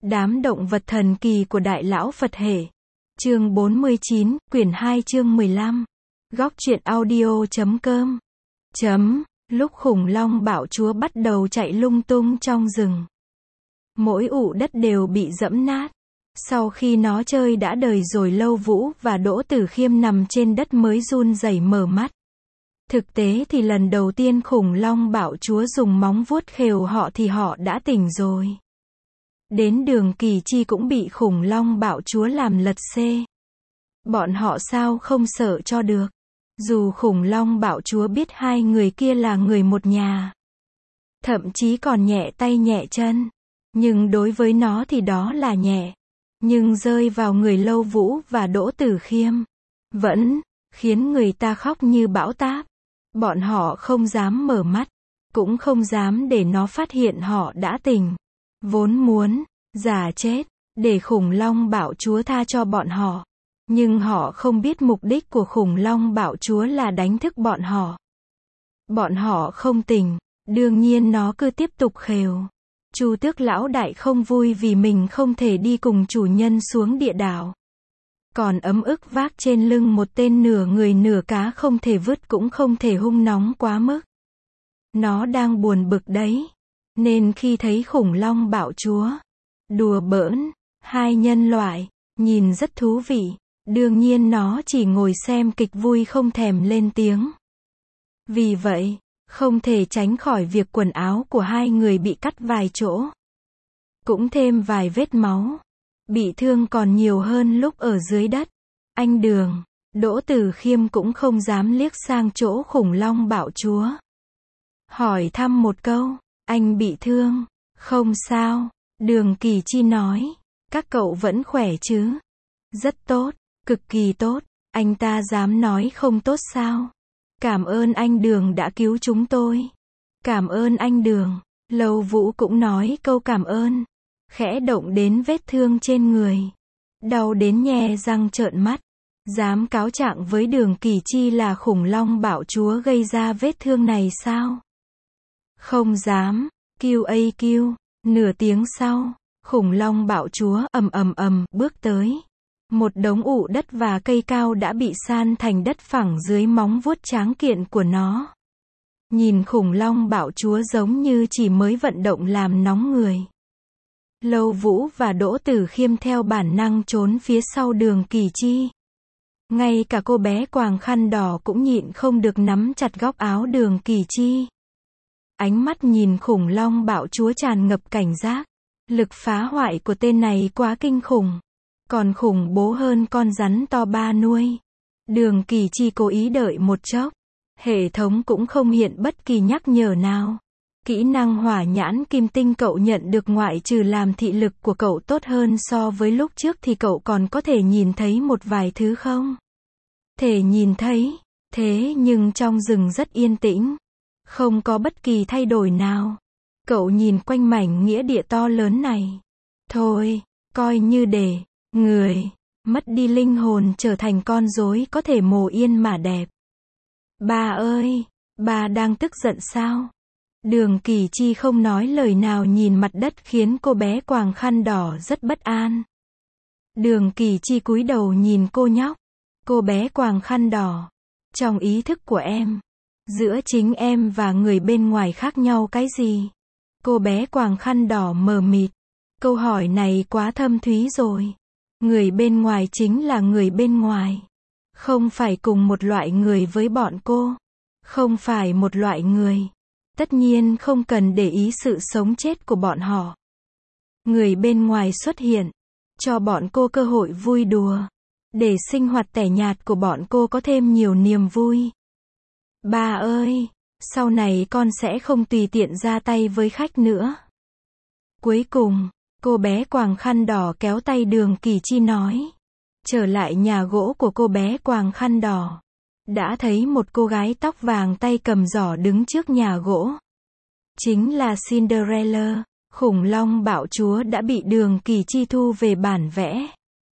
Đám động vật thần kỳ của Đại Lão Phật Hệ. Chương 49, quyển 2 chương 15. Góc truyện audio.com. Lúc khủng long bạo chúa bắt đầu chạy lung tung trong rừng. Mỗi ụ đất đều bị dẫm nát. Sau khi nó chơi đã đời rồi, Lâu Vũ và Đỗ Tử Khiêm nằm trên đất mới run rẩy mở mắt. Thực tế thì lần đầu tiên khủng long bạo chúa dùng móng vuốt khều họ thì họ đã tỉnh rồi. Đến Đường Kỳ Chi cũng bị khủng long bạo chúa làm lật xê. Bọn họ sao không sợ cho được. Dù khủng long bạo chúa biết hai người kia là người một nhà, thậm chí còn nhẹ tay nhẹ chân, nhưng đối với nó thì đó là nhẹ. Nhưng rơi vào người Lâu Vũ và Đỗ Tử Khiêm, vẫn khiến người ta khóc như bão táp. Bọn họ không dám mở mắt, cũng không dám để nó phát hiện họ đã tỉnh. Vốn muốn giả chết để khủng long bạo chúa tha cho bọn họ, nhưng họ không biết mục đích của khủng long bạo chúa là đánh thức bọn họ. Bọn họ không tỉnh, đương nhiên nó cứ tiếp tục khều. Chu Tước lão đại không vui vì mình không thể đi cùng chủ nhân xuống địa đảo, còn ấm ức vác trên lưng một tên nửa người nửa cá không thể vứt cũng không thể hung nóng quá mức. Nó đang buồn bực đấy, nên khi thấy khủng long bạo chúa đùa bỡn hai nhân loại, nhìn rất thú vị. Đương nhiên nó chỉ ngồi xem kịch vui không thèm lên tiếng. Vì vậy, không thể tránh khỏi việc quần áo của hai người bị cắt vài chỗ, cũng thêm vài vết máu. Bị thương còn nhiều hơn lúc ở dưới đất. Anh Đường, Đỗ Tử Khiêm cũng không dám liếc sang chỗ khủng long bạo chúa. Hỏi thăm một câu, anh bị thương? Không sao, Đường Kỳ Chi nói. Các cậu vẫn khỏe chứ? Rất tốt, cực kỳ tốt. Anh ta dám nói không tốt sao? Cảm ơn anh Đường đã cứu chúng tôi. Cảm ơn anh Đường. Lâu Vũ cũng nói câu cảm ơn, khẽ động đến vết thương trên người. Đau đến nhe răng trợn mắt. Dám cáo trạng với Đường Kỳ Chi là khủng long bạo chúa gây ra vết thương này sao? Không dám. QAQ. Nửa tiếng sau, khủng long bạo chúa bước tới. Một đống ụ đất và cây cao đã bị san thành đất phẳng dưới móng vuốt tráng kiện của nó. Nhìn khủng long bạo chúa giống như chỉ mới vận động làm nóng người. Lâu Vũ và Đỗ Tử Khiêm theo bản năng trốn phía sau Đường Kỳ Chi. Ngay cả cô bé quàng khăn đỏ cũng nhịn không được nắm chặt góc áo Đường Kỳ Chi. Ánh mắt nhìn khủng long bạo chúa tràn ngập cảnh giác. Lực phá hoại của tên này quá kinh khủng, còn khủng bố hơn con rắn to ba nuôi. Đường Kỳ Chi cố ý đợi một chốc. Hệ thống cũng không hiện bất kỳ nhắc nhở nào. Kỹ năng hỏa nhãn kim tinh cậu nhận được ngoại trừ làm thị lực của cậu tốt hơn so với lúc trước thì cậu còn có thể nhìn thấy một vài thứ không? Thể nhìn thấy, thế nhưng trong rừng rất yên tĩnh, không có bất kỳ thay đổi nào. Cậu nhìn quanh mảnh nghĩa địa to lớn này. Thôi, coi như để người mất đi linh hồn trở thành con rối có thể mồ yên mà đẹp. Ba ơi, ba đang tức giận sao? Đường Kỳ Chi không nói lời nào nhìn mặt đất khiến cô bé quàng khăn đỏ rất bất an. Đường Kỳ Chi cúi đầu nhìn cô nhóc. Cô bé quàng khăn đỏ. Trong ý thức của em, giữa chính em và người bên ngoài khác nhau cái gì? Cô bé quàng khăn đỏ mờ mịt. Câu hỏi này quá thâm thúy rồi. Người bên ngoài chính là người bên ngoài. Không phải cùng một loại người với bọn cô. Không phải một loại người. Tất nhiên không cần để ý sự sống chết của bọn họ. Người bên ngoài xuất hiện, cho bọn cô cơ hội vui đùa, để sinh hoạt tẻ nhạt của bọn cô có thêm nhiều niềm vui. Ba ơi, sau này con sẽ không tùy tiện ra tay với khách nữa. Cuối cùng, cô bé quàng khăn đỏ kéo tay Đường Kỳ Chi nói. Trở lại nhà gỗ của cô bé quàng khăn đỏ, đã thấy một cô gái tóc vàng tay cầm giỏ đứng trước nhà gỗ. Chính là Cinderella. Khủng long bạo chúa đã bị Đường Kỳ Chi thu về bản vẽ.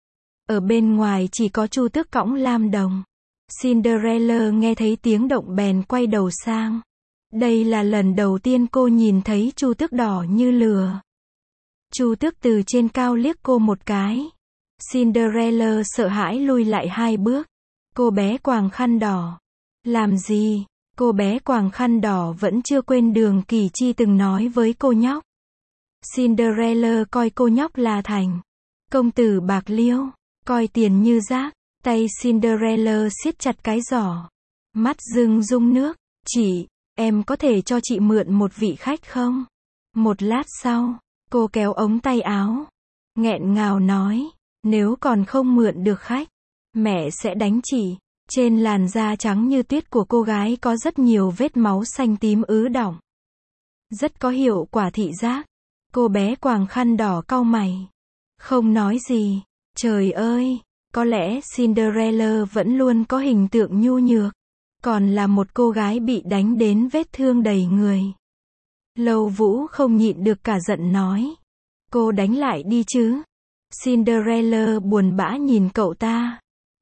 Ở bên ngoài chỉ có Chu Tước cõng lam đồng. Cinderella nghe thấy tiếng động bèn quay đầu sang. Đây là lần đầu tiên cô nhìn thấy Chu Tước đỏ như lửa. Chu Tước từ trên cao liếc cô một cái. Cinderella sợ hãi lùi lại 2 bước. Cô bé quàng khăn đỏ. Làm gì? Cô bé quàng khăn đỏ vẫn chưa quên Đường Kỳ Chi từng nói với cô nhóc. Cinderella coi cô nhóc là thành công tử bạc liêu, coi tiền như rác. Tay Cinderella siết chặt cái giỏ. Mắt rưng rung nước. Chị, em có thể cho chị mượn một vị khách không? Một lát sau, cô kéo ống tay áo. Nghẹn ngào nói, nếu còn không mượn được khách, mẹ sẽ đánh chị. Trên làn da trắng như tuyết của cô gái có rất nhiều vết máu xanh tím ứ đọng. Rất có hiệu quả thị giác. Cô bé quàng khăn đỏ cau mày. Không nói gì. Trời ơi, có lẽ Cinderella vẫn luôn có hình tượng nhu nhược. Còn là một cô gái bị đánh đến vết thương đầy người. Lâu Vũ không nhịn được cả giận nói. Cô đánh lại đi chứ. Cinderella buồn bã nhìn cậu ta.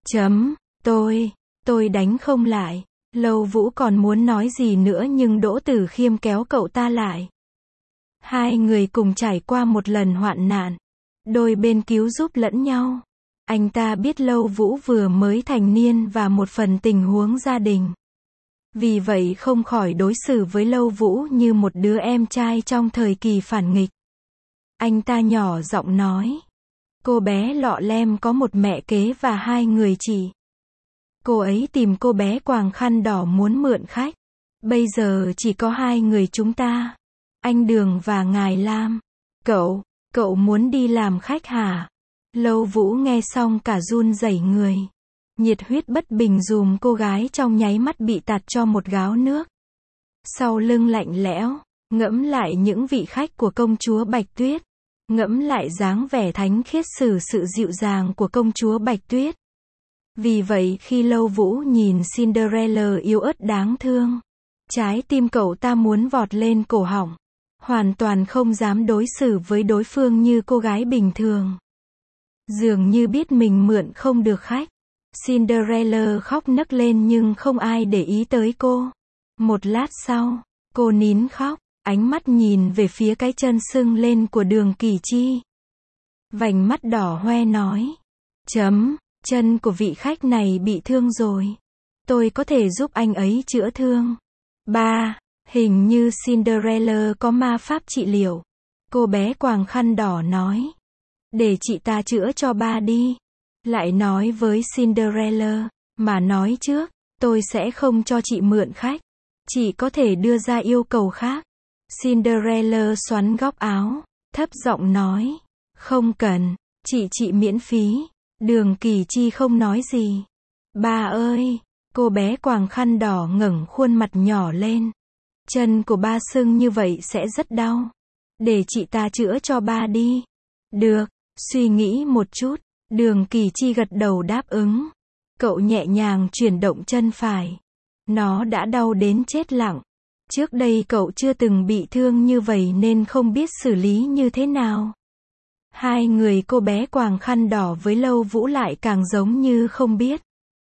Tôi đánh không lại. Lâu Vũ còn muốn nói gì nữa nhưng Đỗ Tử Khiêm kéo cậu ta lại. Hai người cùng trải qua một lần hoạn nạn. Đôi bên cứu giúp lẫn nhau. Anh ta biết Lâu Vũ vừa mới thành niên và một phần tình huống gia đình. Vì vậy không khỏi đối xử với Lâu Vũ như một đứa em trai trong thời kỳ phản nghịch. Anh ta nhỏ giọng nói. Cô bé lọ lem có một mẹ kế và 2 người chị. Cô ấy tìm cô bé quàng khăn đỏ muốn mượn khách. Bây giờ chỉ có 2 người chúng ta. Anh Đường và ngài Lam. Cậu muốn đi làm khách hả? Lâu Vũ nghe xong cả run rẩy người. Nhiệt huyết bất bình dùm cô gái trong nháy mắt bị tạt cho một gáo nước. Sau lưng lạnh lẽo, ngẫm lại những vị khách của công chúa Bạch Tuyết. Ngẫm lại dáng vẻ thánh khiết xử sự dịu dàng của công chúa Bạch Tuyết. Vì vậy khi Lâu Vũ nhìn Cinderella yếu ớt đáng thương, trái tim cậu ta muốn vọt lên cổ họng. Hoàn toàn không dám đối xử với đối phương như cô gái bình thường. Dường như biết mình mượn không được khách. Cinderella khóc nấc lên nhưng không ai để ý tới cô. Một lát sau, cô nín khóc, ánh mắt nhìn về phía cái chân sưng lên của Đường Kỳ Chi. Vành mắt đỏ hoe nói. Chân của vị khách này bị thương rồi. Tôi có thể giúp anh ấy chữa thương. Hình như Cinderella có ma pháp trị liệu. Cô bé quàng khăn đỏ nói. Để chị ta chữa cho ba đi. Lại nói với Cinderella. Mà nói trước, tôi sẽ không cho chị mượn khách. Chị có thể đưa ra yêu cầu khác. Cinderella xoắn góc áo, thấp giọng nói. Không cần, chị miễn phí. Đường Kỳ Chi không nói gì. Ba ơi, cô bé quàng khăn đỏ ngẩng khuôn mặt nhỏ lên. Chân của ba sưng như vậy sẽ rất đau. Để chị ta chữa cho ba đi. Được, suy nghĩ một chút. Đường Kỳ Chi gật đầu đáp ứng. Cậu nhẹ nhàng chuyển động chân phải. Nó đã đau đến chết lặng. Trước đây cậu chưa từng bị thương như vậy nên không biết xử lý như thế nào. 2 người cô bé quàng khăn đỏ với Lâu Vũ lại càng giống như không biết.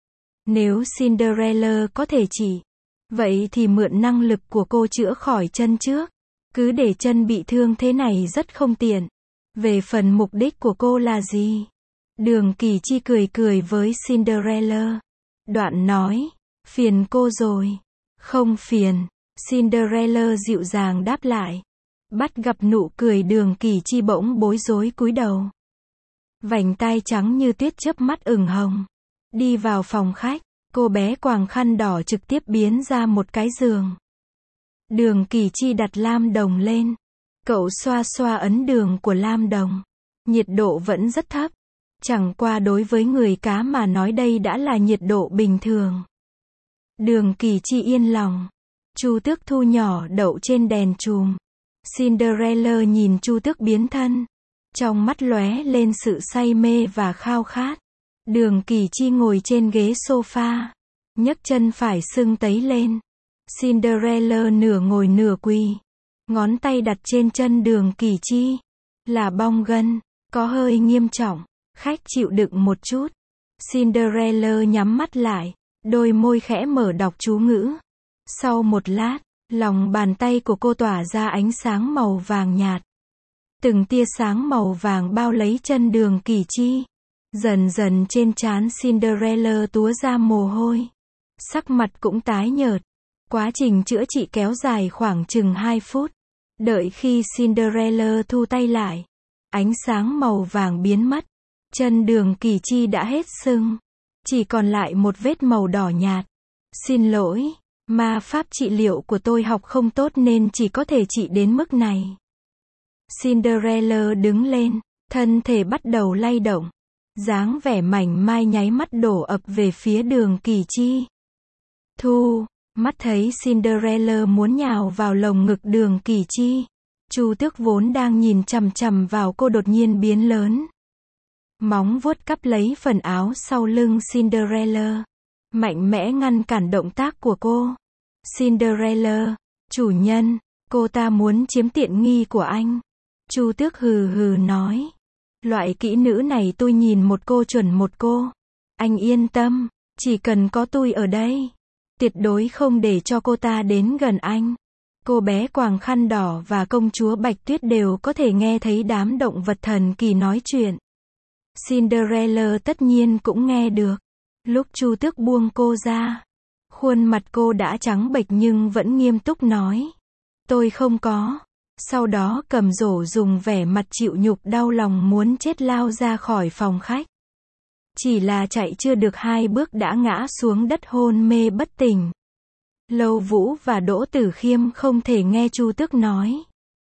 Nếu Cinderella có thể chỉ, vậy thì mượn năng lực của cô chữa khỏi chân trước. Cứ để chân bị thương thế này rất không tiện. Về phần mục đích của cô là gì? Đường Kỳ Chi cười với Cinderella. Đoạn nói, phiền cô rồi. Không phiền. Cinderella dịu dàng đáp lại. Bắt gặp nụ cười Đường Kỳ Chi bỗng bối rối cúi đầu. Vành tai trắng như tuyết chớp mắt ửng hồng. Đi vào phòng khách, cô bé quàng khăn đỏ trực tiếp biến ra một cái giường. Đường Kỳ Chi đặt lam đồng lên. Cậu xoa xoa ấn đường của lam đồng. Nhiệt độ vẫn rất thấp. Chẳng qua đối với người cá mà nói đây đã là nhiệt độ bình thường. Đường Kỳ Chi yên lòng. Chu Tước thu nhỏ đậu trên đèn chùm. Cinderella nhìn Chu Tước biến thân. Trong mắt lóe lên sự say mê và khao khát. Đường Kỳ Chi ngồi trên ghế sofa. Nhấc chân phải sưng tấy lên. Cinderella nửa ngồi nửa quỳ. Ngón tay đặt trên chân Đường Kỳ Chi. Là bong gân. Có hơi nghiêm trọng. Khách chịu đựng một chút. Cinderella nhắm mắt lại. Đôi môi khẽ mở đọc chú ngữ. Sau một lát, lòng bàn tay của cô tỏa ra ánh sáng màu vàng nhạt. Từng tia sáng màu vàng bao lấy chân Đường Kỳ Chi. Dần dần trên trán Cinderella túa ra mồ hôi. Sắc mặt cũng tái nhợt. Quá trình chữa trị kéo dài khoảng chừng 2 phút. Đợi khi Cinderella thu tay lại, ánh sáng màu vàng biến mất. Chân Đường Kỳ Chi đã hết sưng. Chỉ còn lại một vết màu đỏ nhạt. Xin lỗi, ma pháp trị liệu của tôi học không tốt nên chỉ có thể trị đến mức này. Cinderella đứng lên, thân thể bắt đầu lay động. Dáng vẻ mảnh mai nháy mắt đổ ập về phía Đường Kỳ Chi. Thu, mắt thấy Cinderella muốn nhào vào lồng ngực Đường Kỳ Chi. Chu Tước vốn đang nhìn chằm chằm vào cô đột nhiên biến lớn. Móng vuốt cắp lấy phần áo sau lưng Cinderella. Mạnh mẽ ngăn cản động tác của cô. Cinderella, chủ nhân, cô ta muốn chiếm tiện nghi của anh. Chu Tước hừ hừ nói. Loại kỹ nữ này tôi nhìn một cô chuẩn một cô. Anh yên tâm, chỉ cần có tôi ở đây, tuyệt đối không để cho cô ta đến gần anh. Cô bé quàng khăn đỏ và công chúa Bạch Tuyết đều có thể nghe thấy đám động vật thần kỳ nói chuyện. Cinderella tất nhiên cũng nghe được. Lúc Chu Tước buông cô ra, khuôn mặt cô đã trắng bệch nhưng vẫn nghiêm túc nói. Tôi không có. Sau đó cầm rổ dùng vẻ mặt chịu nhục đau lòng muốn chết lao ra khỏi phòng khách. Chỉ là chạy chưa được 2 bước đã ngã xuống đất hôn mê bất tỉnh. Lâu Vũ và Đỗ Tử Khiêm không thể nghe Chu Tước nói.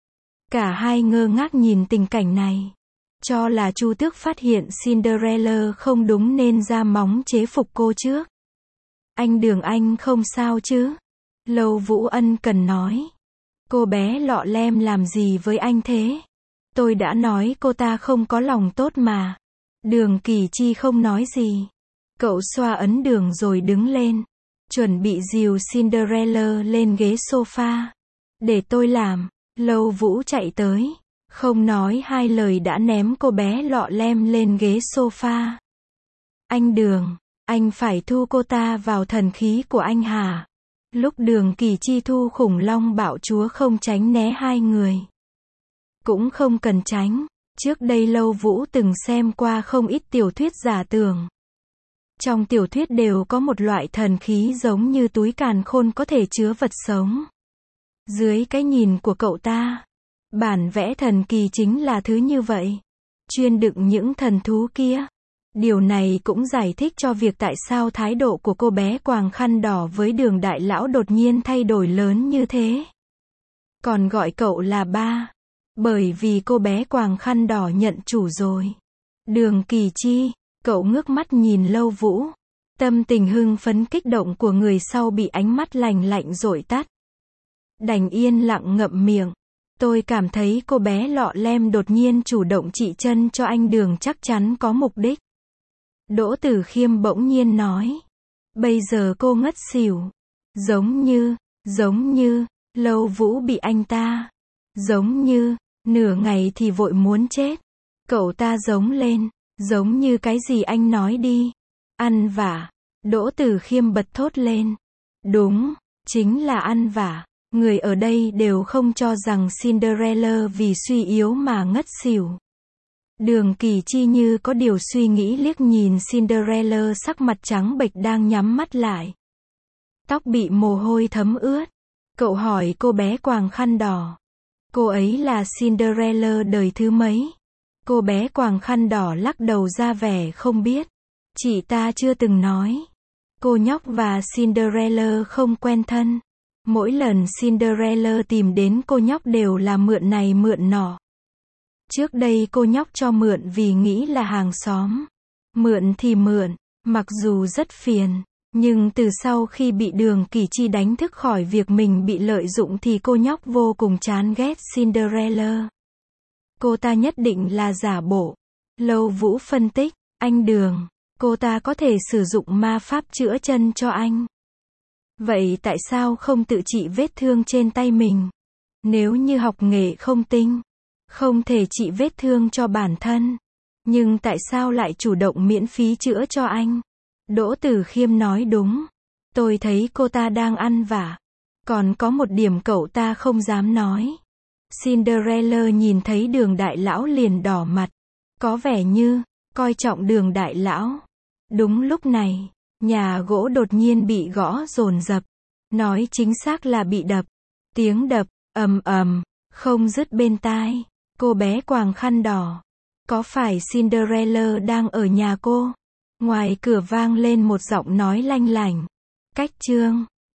Cả hai ngơ ngác nhìn tình cảnh này. Cho là Chu Tước phát hiện Cinderella không đúng nên ra móng chế phục cô trước. Anh Đường anh không sao chứ? Lâu Vũ ân cần nói. Cô bé lọ lem làm gì với anh thế? Tôi đã nói cô ta không có lòng tốt mà. Đường Kỳ Chi không nói gì. Cậu xoa ấn đường rồi đứng lên. Chuẩn bị dìu Cinderella lên ghế sofa. Để tôi làm. Lâu Vũ chạy tới. Không nói 2 lời đã ném cô bé lọ lem lên ghế sofa. Anh Đường, anh phải thu cô ta vào thần khí của anh hả? Lúc Đường Kỳ Chi thu khủng long bạo chúa không tránh né 2 người. Cũng không cần tránh. Trước đây Lâu Vũ từng xem qua không ít tiểu thuyết giả tưởng. Trong tiểu thuyết đều có một loại thần khí giống như túi càn khôn có thể chứa vật sống. Dưới cái nhìn của cậu ta, bản vẽ thần kỳ chính là thứ như vậy. Chuyên đựng những thần thú kia. Điều này cũng giải thích cho việc tại sao thái độ của cô bé quàng khăn đỏ với Đường đại lão đột nhiên thay đổi lớn như thế. Còn gọi cậu là ba. Bởi vì cô bé quàng khăn đỏ nhận chủ rồi. Đường Kỳ Chi, cậu ngước mắt nhìn Lâu Vũ. Tâm tình hưng phấn kích động của người sau bị ánh mắt lạnh lạnh dội tắt. Đành yên lặng ngậm miệng. Tôi cảm thấy cô bé lọ lem đột nhiên chủ động trị chân cho anh Đường chắc chắn có mục đích. Đỗ Tử Khiêm bỗng nhiên nói. Bây giờ cô ngất xỉu. Giống như, Lâu Vũ bị anh ta. Giống như, nửa ngày thì vội muốn chết. Cậu ta giống lên. Giống như cái gì anh nói đi. Ăn vả. Đỗ Tử Khiêm bật thốt lên. Đúng, chính là ăn vả. Người ở đây đều không cho rằng Cinderella vì suy yếu mà ngất xỉu. Đường Kỳ Chi như có điều suy nghĩ liếc nhìn Cinderella sắc mặt trắng bệch đang nhắm mắt lại. Tóc bị mồ hôi thấm ướt. Cậu hỏi cô bé quàng khăn đỏ. Cô ấy là Cinderella đời thứ mấy? Cô bé quàng khăn đỏ lắc đầu ra vẻ không biết. Chị ta chưa từng nói. Cô nhóc và Cinderella không quen thân. Mỗi lần Cinderella tìm đến cô nhóc đều là mượn này mượn nọ. Trước đây cô nhóc cho mượn vì nghĩ là hàng xóm. Mượn thì mượn, mặc dù rất phiền. Nhưng từ sau khi bị Đường Kỳ Chi đánh thức khỏi việc mình bị lợi dụng thì cô nhóc vô cùng chán ghét Cinderella. Cô ta nhất định là giả bộ. Lâu Vũ phân tích, anh Đường, cô ta có thể sử dụng ma pháp chữa chân cho anh. Vậy tại sao không tự trị vết thương trên tay mình? Nếu như học nghệ không tinh, không thể trị vết thương cho bản thân. Nhưng tại sao lại chủ động miễn phí chữa cho anh? Đỗ Tử Khiêm nói đúng. Tôi thấy cô ta đang ăn vả. Còn có một điểm cậu ta không dám nói. Cinderella nhìn thấy Đường đại lão liền đỏ mặt. Có vẻ như, coi trọng Đường đại lão. Đúng lúc này, nhà gỗ đột nhiên bị gõ dồn dập. Nói chính xác là bị đập. Tiếng đập, ầm ầm, không dứt bên tai. Cô bé quàng khăn đỏ. Có phải Cinderella đang ở nhà cô? Ngoài cửa vang lên một giọng nói lanh lảnh. Cách chương